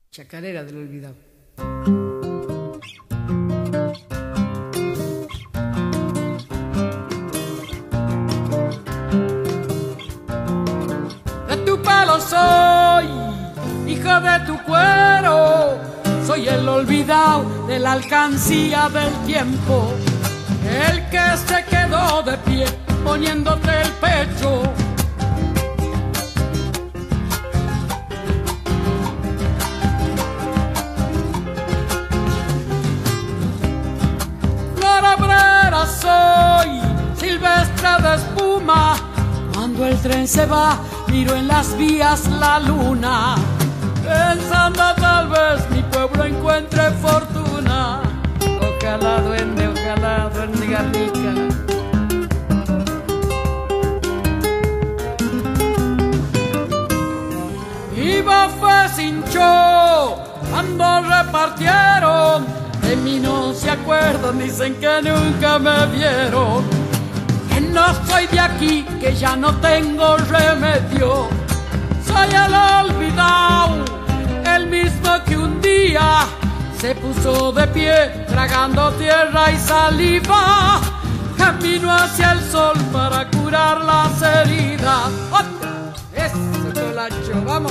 Chacarera del olvidado. De tu pelo soy, hija de tu cuero, soy el olvidado de la alcancía del tiempo, el que se quedó de pie poniéndote el pecho. Soy silvestre de espuma, cuando el tren se va miro en las vías la luna, pensando tal vez mi pueblo encuentre fortuna. Ojalá duende garnica. Iba fue sin show cuando repartieron. De mí no se acuerdan, dicen que nunca me vieron, que no soy de aquí, que ya no tengo remedio. Soy el olvidado, el mismo que un día se puso de pie, tragando tierra y saliva, camino hacia el sol para curar las heridas. ¡Oh! Eso, Colacho, vamos.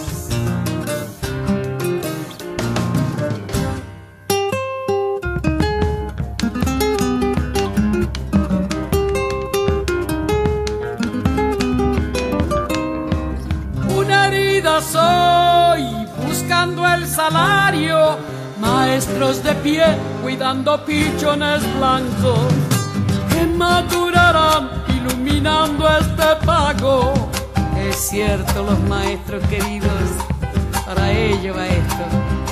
Soy buscando el salario, maestros de pie cuidando pichones blancos que madurarán iluminando este pago. Es cierto, los maestros queridos, para ello va esto.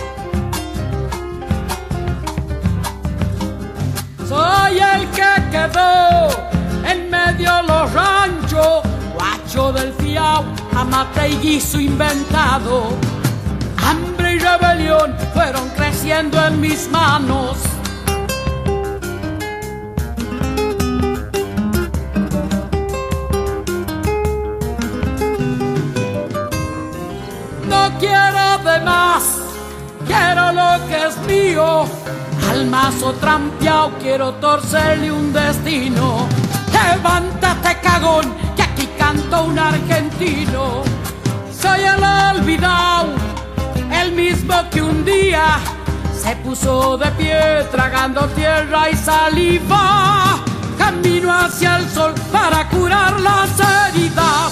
Soy el que quedó en medio los ranchos, guacho del fiao, amate y guiso inventado. Hambre y rebelión fueron creciendo en mis manos. No quiero de más, quiero lo que es mío. Al mazo trampeado quiero torcerle un destino. Levántate, cagón, que aquí canto un argentino. Soy el olvidado, el mismo que un día se puso de pie, tragando tierra y saliva, camino hacia el sol para curar las heridas.